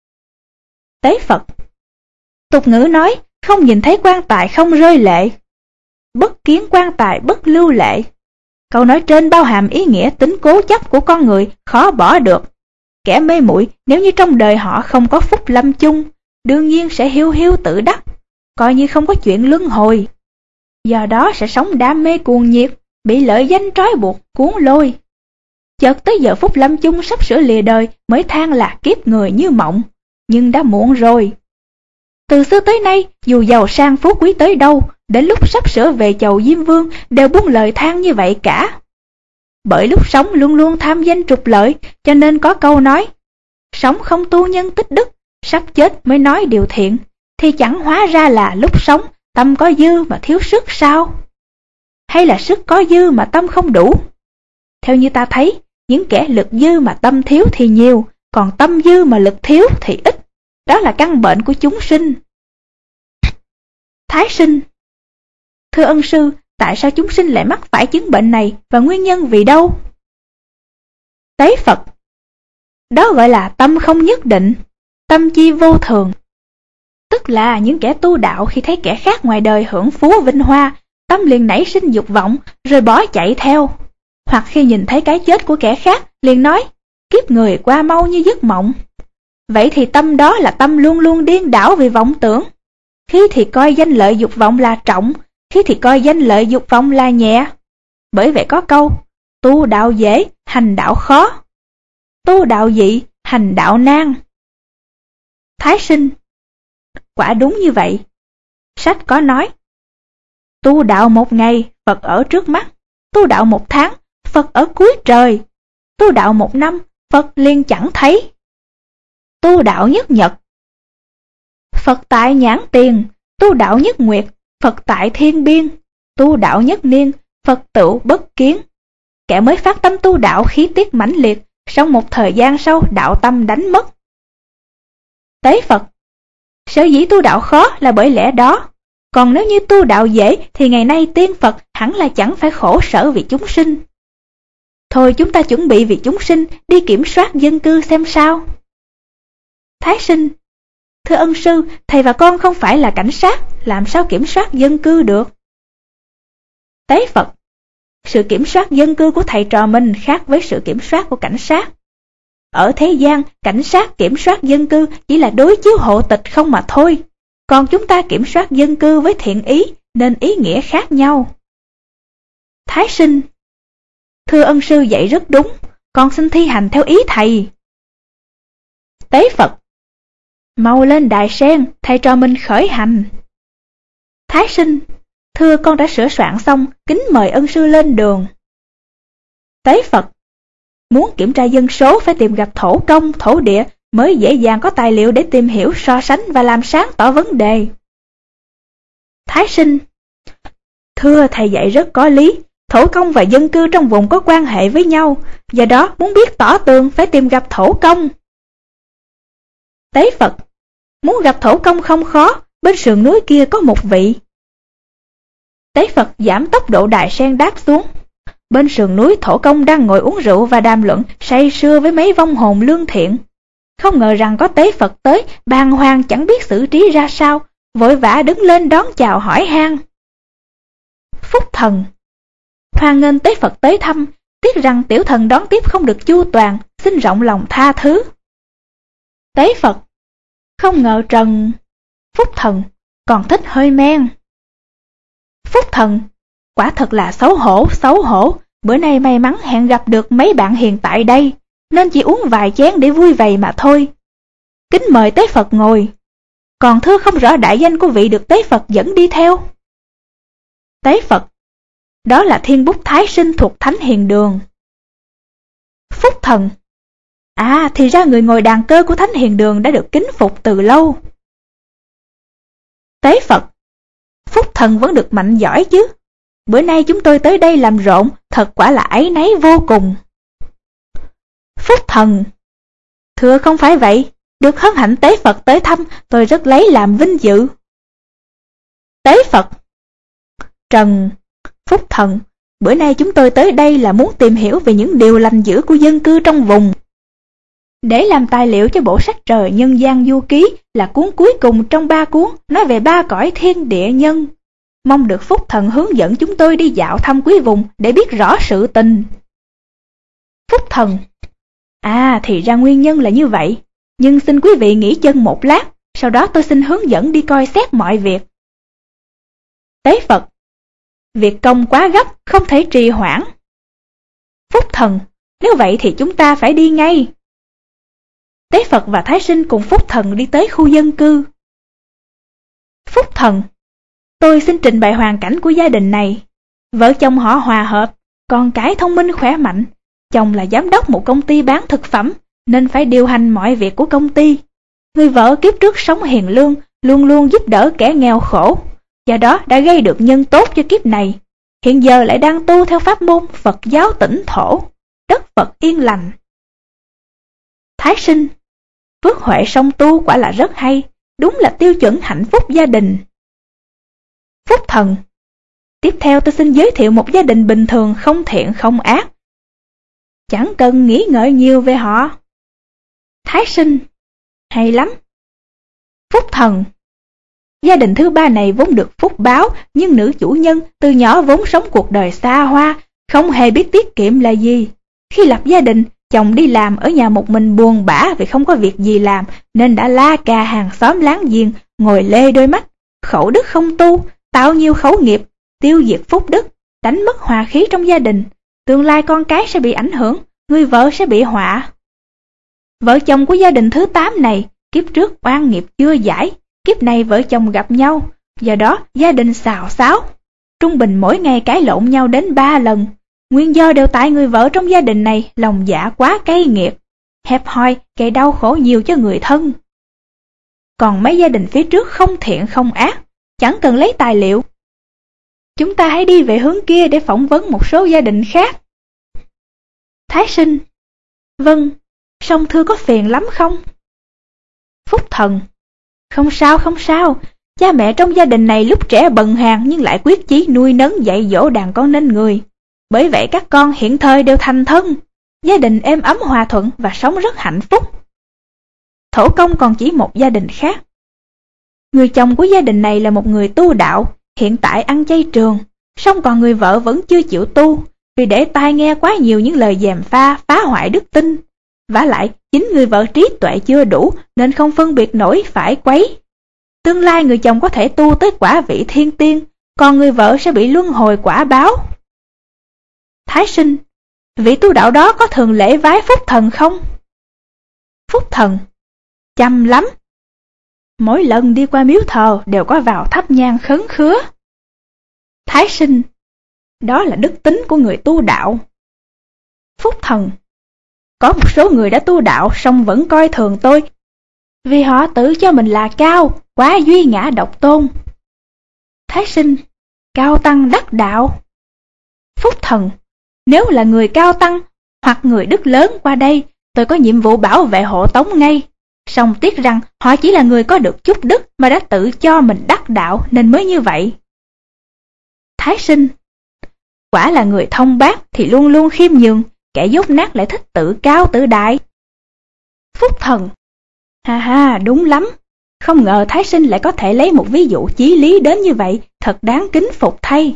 Tế Phật. Tục ngữ nói, không nhìn thấy quan tài không rơi lệ. Bất kiến quan tài bất lưu lệ. Câu nói trên bao hàm ý nghĩa tính cố chấp của con người khó bỏ được. Kẻ mê muội nếu như trong đời họ không có phúc lâm chung, đương nhiên sẽ hiu hiu tự đắc, coi như không có chuyện luân hồi. Do đó sẽ sống đam mê cuồng nhiệt, bị lợi danh trói buộc, cuốn lôi. Chợt tới giờ phút lâm chung sắp sửa lìa đời mới than là kiếp người như mộng, nhưng đã muộn rồi. Từ xưa tới nay, dù giàu sang phú quý tới đâu, đến lúc sắp sửa về chầu Diêm Vương đều buông lời than như vậy cả. Bởi lúc sống luôn luôn tham danh trục lợi, cho nên có câu nói, sống không tu nhân tích đức, sắp chết mới nói điều thiện, thì chẳng hóa ra là lúc sống tâm có dư mà thiếu sức sao? Hay là sức có dư mà tâm không đủ? Theo như ta thấy, những kẻ lực dư mà tâm thiếu thì nhiều, còn tâm dư mà lực thiếu thì ít. Đó là căn bệnh của chúng sinh. Thái sinh. Thưa ân sư, tại sao chúng sinh lại mắc phải chứng bệnh này và nguyên nhân vì đâu? Tế Phật. Đó gọi là tâm không nhất định, tâm chi vô thường. Tức là những kẻ tu đạo khi thấy kẻ khác ngoài đời hưởng phú vinh hoa, tâm liền nảy sinh dục vọng rồi bỏ chạy theo. Hoặc khi nhìn thấy cái chết của kẻ khác liền nói, kiếp người qua mau như giấc mộng. Vậy thì tâm đó là tâm luôn luôn điên đảo vì vọng tưởng. Khi thì coi danh lợi dục vọng là trọng, khi thì coi danh lợi dục vọng là nhẹ. Bởi vậy có câu, tu đạo dễ, hành đạo khó. Tu đạo dị, hành đạo nan. Thái sinh. Quả đúng như vậy. Sách có nói, tu đạo một ngày, Phật ở trước mắt. Tu đạo một tháng, Phật ở cuối trời. Tu đạo một năm, Phật liền chẳng thấy. Tu đạo nhất nhật, Phật tại nhãn tiền. Tu đạo nhất nguyệt, Phật tại thiên biên. Tu đạo nhất niên, Phật tựu bất kiến. Kẻ mới phát tâm tu đạo khí tiết mãnh liệt, sau một thời gian sau đạo tâm đánh mất. Tế Phật. Sở dĩ tu đạo khó là bởi lẽ đó. Còn nếu như tu đạo dễ thì ngày nay tiên Phật hẳn là chẳng phải khổ sở vì chúng sinh. Thôi chúng ta chuẩn bị vì chúng sinh đi kiểm soát dân cư xem sao. Thái sinh. Thưa ân sư, thầy và con không phải là cảnh sát, làm sao kiểm soát dân cư được? Tế Phật. Sự kiểm soát dân cư của thầy trò mình khác với sự kiểm soát của cảnh sát. Ở thế gian, cảnh sát kiểm soát dân cư chỉ là đối chiếu hộ tịch không mà thôi. Còn chúng ta kiểm soát dân cư với thiện ý, nên ý nghĩa khác nhau. Thái sinh. Thưa ân sư dạy rất đúng, con xin thi hành theo ý thầy. Tế Phật. Mau lên đài sen, thầy trò mình khởi hành. Thái sinh. Thưa con đã sửa soạn xong, kính mời ân sư lên đường. Tế Phật. Muốn kiểm tra dân số phải tìm gặp thổ công, thổ địa mới dễ dàng có tài liệu để tìm hiểu, so sánh và làm sáng tỏ vấn đề. Thái Sinh: Thưa thầy dạy rất có lý, thổ công và dân cư trong vùng có quan hệ với nhau, do đó muốn biết tỏ tường phải tìm gặp thổ công. Tế Phật: Muốn gặp thổ công không khó, bên sườn núi kia có một vị. Tế Phật giảm tốc độ đài sen đáp xuống. Bên sườn núi thổ công đang ngồi uống rượu và đàm luận say sưa với mấy vong hồn lương thiện. Không ngờ rằng có Tế Phật tới, bàng hoàng chẳng biết xử trí ra sao, vội vã đứng lên đón chào hỏi han. Phúc Thần: Hoan nghênh Tế Phật tới thăm, tiếc rằng tiểu thần đón tiếp không được chu toàn, xin rộng lòng tha thứ. Tế Phật: Không ngờ Trần... Phúc Thần: Còn thích hơi men. Phúc Thần: Quả thật là xấu hổ, xấu hổ, bữa nay may mắn hẹn gặp được mấy bạn hiện tại đây, nên chỉ uống vài chén để vui vầy mà thôi. Kính mời Tế Phật ngồi. Còn thưa không rõ đại danh của vị được Tế Phật dẫn đi theo. Tế Phật: Đó là Thiên Bút Thái Sinh thuộc Thánh Hiền Đường. Phúc Thần: À, thì ra người ngồi đàn cơ của Thánh Hiền Đường đã được kính phục từ lâu. Tế Phật: Phúc Thần vẫn được mạnh giỏi chứ. Bữa nay chúng tôi tới đây làm rộn, thật quả là áy náy vô cùng. Phúc Thần: Thưa không phải vậy, được hân hạnh Tế Phật tới thăm, tôi rất lấy làm vinh dự. Tế Phật: Trần... Phúc Thần: Bữa nay chúng tôi tới đây là muốn tìm hiểu về những điều lành dữ của dân cư trong vùng, để làm tài liệu cho bộ sách Trời Nhân Gian Du Ký, là cuốn cuối cùng trong ba cuốn nói về ba cõi thiên địa nhân. Mong được Phúc Thần hướng dẫn chúng tôi đi dạo thăm quý vùng để biết rõ sự tình. Phúc Thần: À, thì ra nguyên nhân là như vậy, nhưng xin quý vị nghỉ chân một lát, sau đó tôi xin hướng dẫn đi coi xét mọi việc. Tế Phật: Việc công quá gấp, không thể trì hoãn. Phúc Thần: Nếu vậy thì chúng ta phải đi ngay. Tế Phật và Thái Sinh cùng Phúc Thần đi tới khu dân cư. Phúc Thần: Tôi xin trình bày hoàn cảnh của gia đình này. Vợ chồng họ hòa hợp, con cái thông minh khỏe mạnh. Chồng là giám đốc một công ty bán thực phẩm, nên phải điều hành mọi việc của công ty. Người vợ kiếp trước sống hiền lương, luôn luôn giúp đỡ kẻ nghèo khổ, do đó đã gây được nhân tốt cho kiếp này. Hiện giờ lại đang tu theo pháp môn Phật giáo Tĩnh Thổ, đất Phật yên lành. Thái Sinh: Phước huệ song tu quả là rất hay, đúng là tiêu chuẩn hạnh phúc gia đình. Phúc Thần: Tiếp theo tôi xin giới thiệu một gia đình bình thường, không thiện không ác, chẳng cần nghĩ ngợi nhiều về họ. Thái Sinh: Hay lắm. Phúc Thần: Gia đình thứ ba này vốn được phúc báo, nhưng nữ chủ nhân từ nhỏ vốn sống cuộc đời xa hoa, không hề biết tiết kiệm là gì. Khi lập gia đình, chồng đi làm ở nhà một mình buồn bã vì không có việc gì làm, nên đã la cà hàng xóm láng giềng, ngồi lê đôi mắt, khẩu đức không tu, tạo nhiều khẩu nghiệp, tiêu diệt phúc đức, đánh mất hòa khí trong gia đình. Tương lai con cái sẽ bị ảnh hưởng, người vợ sẽ bị họa. Vợ chồng của gia đình thứ tám này, kiếp trước oan nghiệp chưa giải, kiếp này vợ chồng gặp nhau, do đó gia đình xào xáo. Trung bình mỗi ngày cãi lộn nhau đến ba lần. Nguyên do đều tại người vợ trong gia đình này lòng dạ quá cay nghiệt, hẹp hòi, gây đau khổ nhiều cho người thân. Còn mấy gia đình phía trước không thiện không ác, chẳng cần lấy tài liệu. Chúng ta hãy đi về hướng kia để phỏng vấn một số gia đình khác. Thái Sinh: Vâng, song thưa có phiền lắm không? Phúc Thần: Không sao không sao, cha mẹ trong gia đình này lúc trẻ bần hàn nhưng lại quyết chí nuôi nấng dạy dỗ đàn con nên người. Bởi vậy các con hiện thời đều thành thân, gia đình êm ấm hòa thuận và sống rất hạnh phúc. Thổ công còn chỉ một gia đình khác. Người chồng của gia đình này là một người tu đạo, hiện tại ăn chay trường, song còn người vợ vẫn chưa chịu tu, vì để tai nghe quá nhiều những lời gièm pha phá hoại đức tin. Vả lại, chính người vợ trí tuệ chưa đủ nên không phân biệt nổi phải quấy. Tương lai người chồng có thể tu tới quả vị thiên tiên, còn người vợ sẽ bị luân hồi quả báo. Thái Sinh: Vị tu đạo đó có thường lễ vái Phúc Thần không? Phúc Thần: Chăm lắm. Mỗi lần đi qua miếu thờ đều có vào thắp nhang khấn khứa. Thái Sinh: Đó là đức tính của người tu đạo. Phúc Thần: Có một số người đã tu đạo song vẫn coi thường tôi, vì họ tự cho mình là cao, quá duy ngã độc tôn. Thái Sinh, cao tăng đắc đạo. Phúc Thần, nếu là người cao tăng hoặc người đức lớn qua đây, tôi có nhiệm vụ bảo vệ hộ tống ngay. Song tiếc rằng họ chỉ là người có được chút đức mà đã tự cho mình đắc đạo nên mới như vậy. Thái Sinh, quả là người thông bác thì luôn luôn khiêm nhường, kẻ dốt nát lại thích tự cao tự đại. Phúc Thần, ha ha, đúng lắm. Không ngờ Thái Sinh lại có thể lấy một ví dụ chí lý đến như vậy, thật đáng kính phục thay.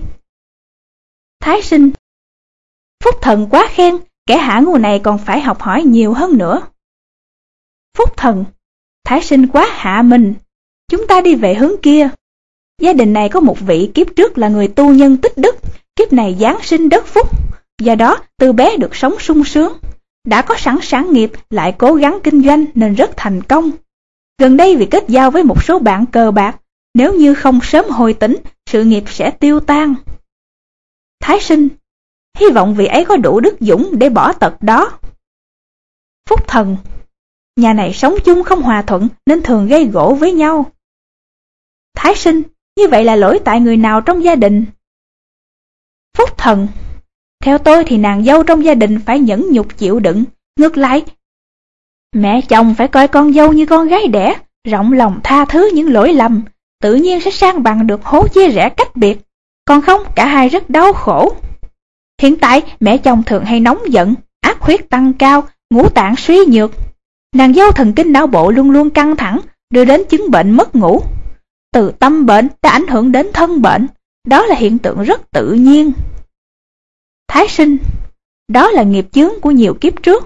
Thái Sinh, Phúc Thần quá khen, kẻ hạ ngu này còn phải học hỏi nhiều hơn nữa. Phúc Thần, Thái Sinh quá hạ mình, chúng ta đi về hướng kia. Gia đình này có một vị kiếp trước là người tu nhân tích đức, kiếp này giáng sinh đất phúc, do đó từ bé được sống sung sướng. Đã có sẵn sản nghiệp lại cố gắng kinh doanh nên rất thành công. Gần đây vì kết giao với một số bạn cờ bạc, nếu như không sớm hồi tỉnh, sự nghiệp sẽ tiêu tan. Thái Sinh, hy vọng vị ấy có đủ đức dũng để bỏ tật đó. Phúc Thần, nhà này sống chung không hòa thuận nên thường gây gổ với nhau. Thái Sinh, như vậy là lỗi tại người nào trong gia đình? Phúc Thần, theo tôi thì nàng dâu trong gia đình phải nhẫn nhục chịu đựng. Ngược lại, mẹ chồng phải coi con dâu như con gái đẻ, rộng lòng tha thứ những lỗi lầm, tự nhiên sẽ sang bằng được hố chia rẽ cách biệt. Còn không, cả hai rất đau khổ. Hiện tại mẹ chồng thường hay nóng giận, ác huyết tăng cao, ngũ tạng suy nhược. Nàng dâu thần kinh não bộ luôn luôn căng thẳng, đưa đến chứng bệnh mất ngủ. Từ tâm bệnh đã ảnh hưởng đến thân bệnh, đó là hiện tượng rất tự nhiên. Thái Sinh, đó là nghiệp chướng của nhiều kiếp trước.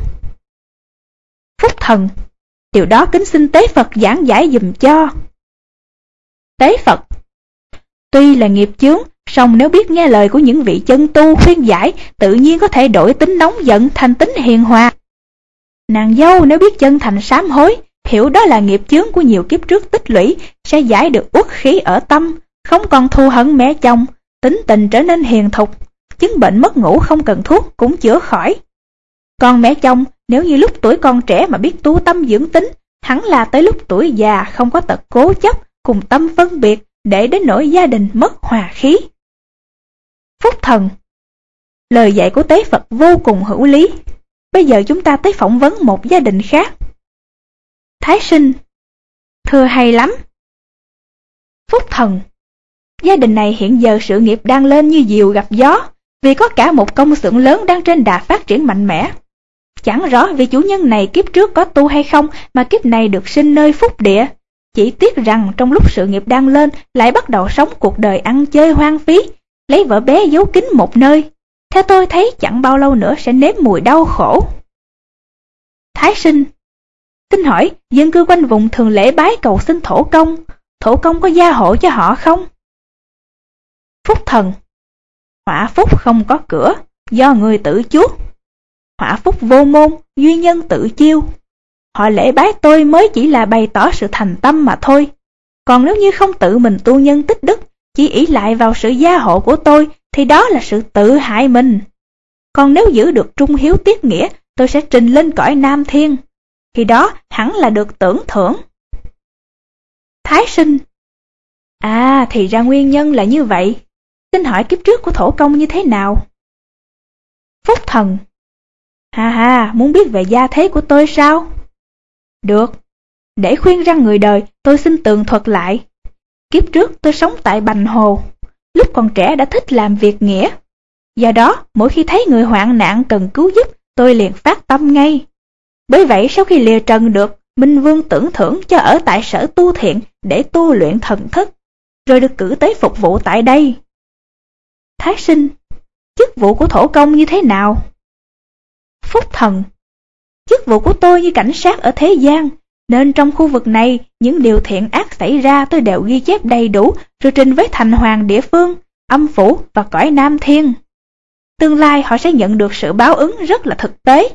Phúc Thần, điều đó kính xin Tế Phật giảng giải dùm cho. Tế Phật, tuy là nghiệp chướng, song nếu biết nghe lời của những vị chân tu khuyên giải, tự nhiên có thể đổi tính nóng giận thành tính hiền hòa. Nàng dâu nếu biết chân thành sám hối, hiểu đó là nghiệp chướng của nhiều kiếp trước tích lũy, sẽ giải được uất khí ở tâm, không còn thù hận mẹ chồng, tính tình trở nên hiền thục, chứng bệnh mất ngủ không cần thuốc cũng chữa khỏi. Còn mẹ chồng, nếu như lúc tuổi còn trẻ mà biết tu tâm dưỡng tính, hẳn là tới lúc tuổi già không có tật cố chấp, cùng tâm phân biệt, để đến nỗi gia đình mất hòa khí. Phúc Thần, lời dạy của Tế Phật vô cùng hữu lý. Bây giờ chúng ta tới phỏng vấn một gia đình khác. Thái Sinh, thưa hay lắm. Phúc Thần, gia đình này hiện giờ sự nghiệp đang lên như diều gặp gió, vì có cả một công xưởng lớn đang trên đà phát triển mạnh mẽ. Chẳng rõ vị chủ nhân này kiếp trước có tu hay không mà kiếp này được sinh nơi phúc địa. Chỉ tiếc rằng trong lúc sự nghiệp đang lên lại bắt đầu sống cuộc đời ăn chơi hoang phí, lấy vợ bé giấu kín một nơi. Theo tôi thấy chẳng bao lâu nữa sẽ nếm mùi đau khổ. Thái Sinh, xin hỏi dân cư quanh vùng thường lễ bái cầu xin thổ công, thổ công có gia hộ cho họ không? Phúc Thần, họa phúc không có cửa, do người tự chuốc. Họa phúc vô môn, duy nhân tự chiêu. Họ lễ bái tôi mới chỉ là bày tỏ sự thành tâm mà thôi. Còn nếu như không tự mình tu nhân tích đức, chỉ ỷ lại vào sự gia hộ của tôi, thì đó là sự tự hại mình. Còn nếu giữ được trung hiếu tiết nghĩa, tôi sẽ trình lên cõi Nam Thiên. Khi đó hẳn là được tưởng thưởng. Thái Sinh, à thì ra nguyên nhân là như vậy. Xin hỏi kiếp trước của thổ công như thế nào? Phúc Thần, ha ha, muốn biết về gia thế của tôi sao? Được, để khuyên răn người đời, tôi xin tường thuật lại. Kiếp trước tôi sống tại Bành Hồ, lúc còn trẻ đã thích làm việc nghĩa. Do đó, mỗi khi thấy người hoạn nạn cần cứu giúp, tôi liền phát tâm ngay. Bởi vậy sau khi lìa trần được, Minh Vương tưởng thưởng cho ở tại sở tu thiện để tu luyện thần thức, rồi được cử tới phục vụ tại đây. Thái Sinh, chức vụ của thổ công như thế nào? Phúc Thần, chức vụ của tôi như cảnh sát ở thế gian, nên trong khu vực này, những điều thiện ác xảy ra tôi đều ghi chép đầy đủ, rồi trình với thành hoàng địa phương, âm phủ và cõi Nam Thiên. Tương lai họ sẽ nhận được sự báo ứng rất là thực tế.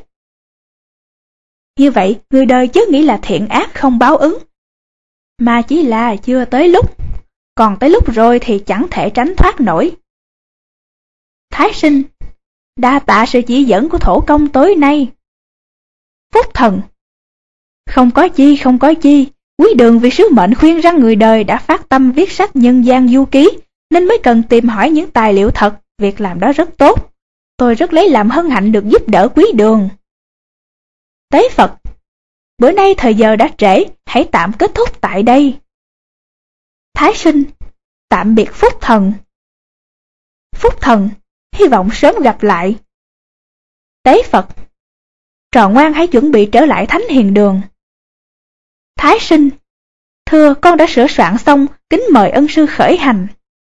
Như vậy, người đời chớ nghĩ là thiện ác không báo ứng, mà chỉ là chưa tới lúc, còn tới lúc rồi thì chẳng thể tránh thoát nổi. Thái Sinh, đa tạ sự chỉ dẫn của thổ công tối nay. Phúc Thần. Không có chi, không có chi, Quý Đường vì sứ mệnh khuyên răn người đời đã phát tâm viết sách nhân gian du ký, nên mới cần tìm hỏi những tài liệu thật, việc làm đó rất tốt. Tôi rất lấy làm hân hạnh được giúp đỡ Quý Đường. Tế Phật. Bữa nay thời giờ đã trễ, hãy tạm kết thúc tại đây. Thái Sinh. Tạm biệt Phúc Thần. Phúc Thần. Hy vọng sớm gặp lại. Tế Phật. Trò ngoan hãy chuẩn bị trở lại Thánh Hiền Đường. Thái Sinh. Thưa, con đã sửa soạn xong, kính mời ân sư khởi hành.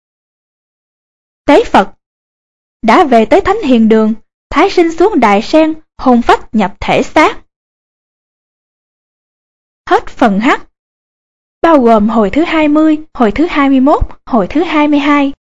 Tế Phật. Đã về tới Thánh Hiền Đường, Thái Sinh xuống đài sen, hồn phách nhập thể xác. Hết phần H, bao gồm hồi thứ hai mươi, hồi thứ hai mươi mốt, hồi thứ hai mươi hai.